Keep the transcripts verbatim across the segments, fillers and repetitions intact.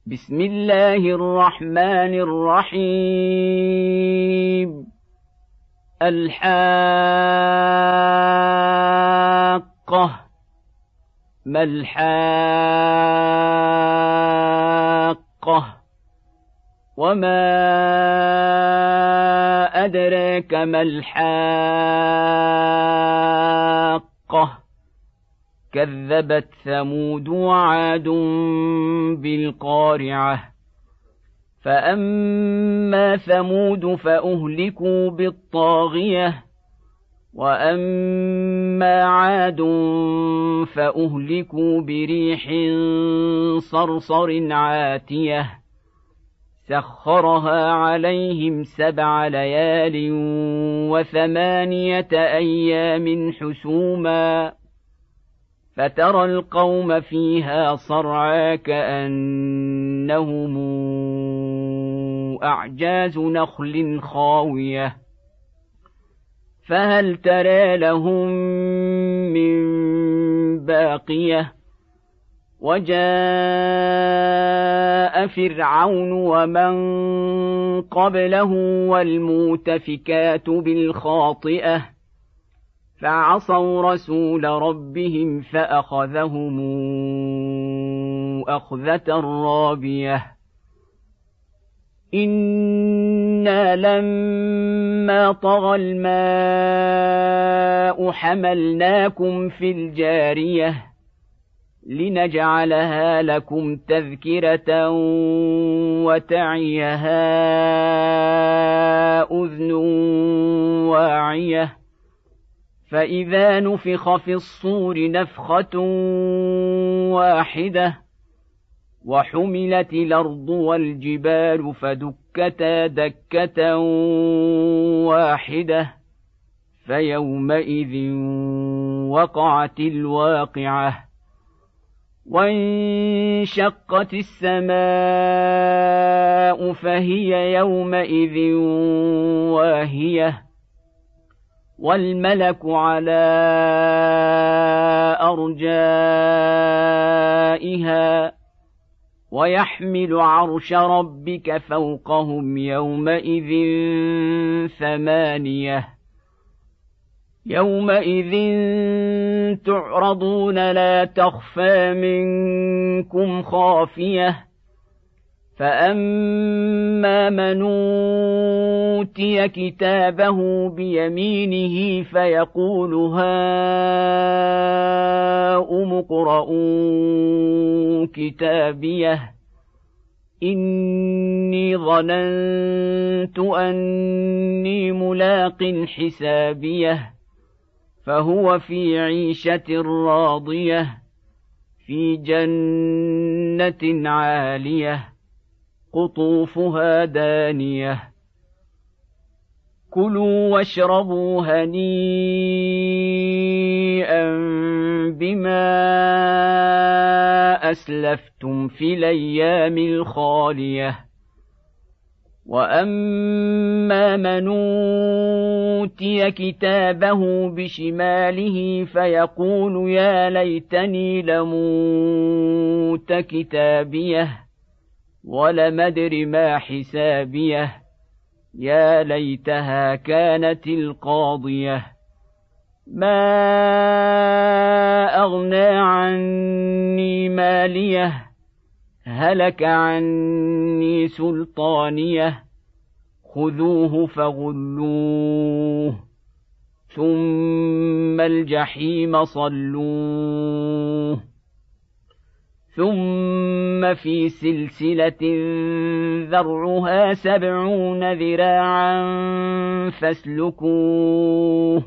بسم الله الرحمن الرحيم الحاقة ما الحاقة وما أدراك ما الحاقة كذبت ثمود وعاد بالقارعة فأما ثمود فأهلكوا بالطاغية وأما عاد فأهلكوا بريح صرصر عاتية سخرها عليهم سبع ليال وثمانية أيام حسوما فترى القوم فيها صرعى كأنهم أعجاز نخل خاوية فهل ترى لهم من باقية وجاء فرعون ومن قبله والمؤتفكات بالخاطئة فعصوا رسول ربهم فأخذهم أخذة رابية إنا لما طغى الماء حملناكم في الجارية لنجعلها لكم تذكرة وتعيها أذن واعية فإذا نفخ في الصور نفخة واحدة وحملت الأرض والجبال فدكتا دكة واحدة فيومئذ وقعت الواقعة وانشقت السماء فهي يومئذ واهية والملك على أرجائها ويحمل عرش ربك فوقهم يومئذ ثمانية يومئذ تعرضون لا تخفى منكم خافية فأما من أوتي كتابه بيمينه فيقول هاؤم اقرءوا كتابيه إني ظننت أني ملاق حسابيه فهو في عيشة راضية في جنة عالية قطوفها دانية كلوا واشربوا هنيئا بما أسلفتم في الأيام الخالية وأما من أوتي كتابه بشماله فيقول يا ليتني لموت كتابيه ولم أدر ما حسابيه يا ليتها كانت القاضية ما أغنى عني ماليه هلك عني سلطانيه خذوه فغلوه ثم الجحيم صلوه ثم في سلسلة ذرعها سبعون ذراعا فاسلكوه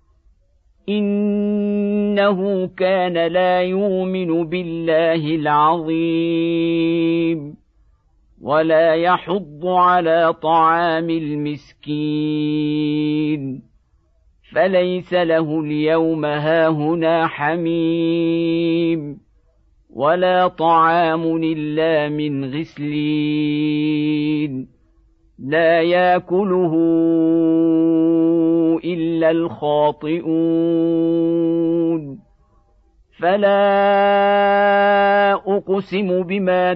إنه كان لا يؤمن بالله العظيم ولا يحض على طعام المسكين فليس له اليوم هاهنا حميم ولا طعام إلا من غسلين لا يأكله إلا الخاطئون فلا أقسم بما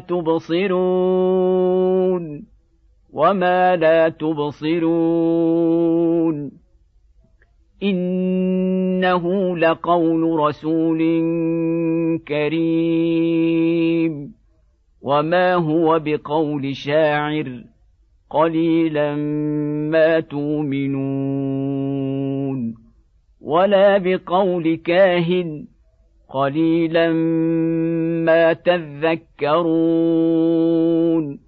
تبصرون وما لا تبصرون إنه لقول رسول كريم وما هو بقول شاعر قليلا ما تؤمنون ولا بقول كاهن قليلا ما تذكرون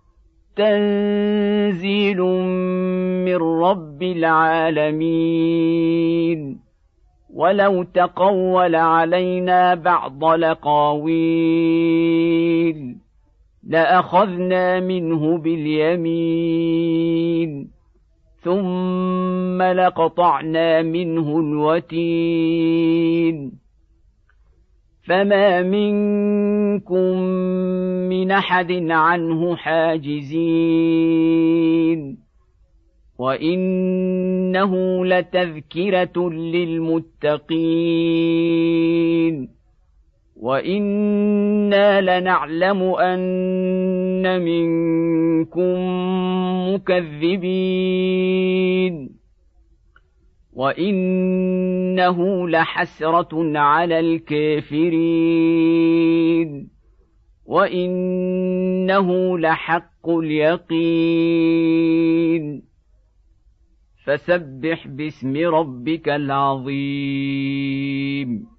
تنزيل من رب العالمين ولو تقول علينا بعض الأقاويل لأخذنا منه باليمين ثم لقطعنا منه الوتين فما منكم من أحد عنه حاجزين وإنه لتذكرة للمتقين وإنا لنعلم أن منكم مكذبين وإنه لحسرة على الكافرين وإنه لحق اليقين فسبح باسم ربك العظيم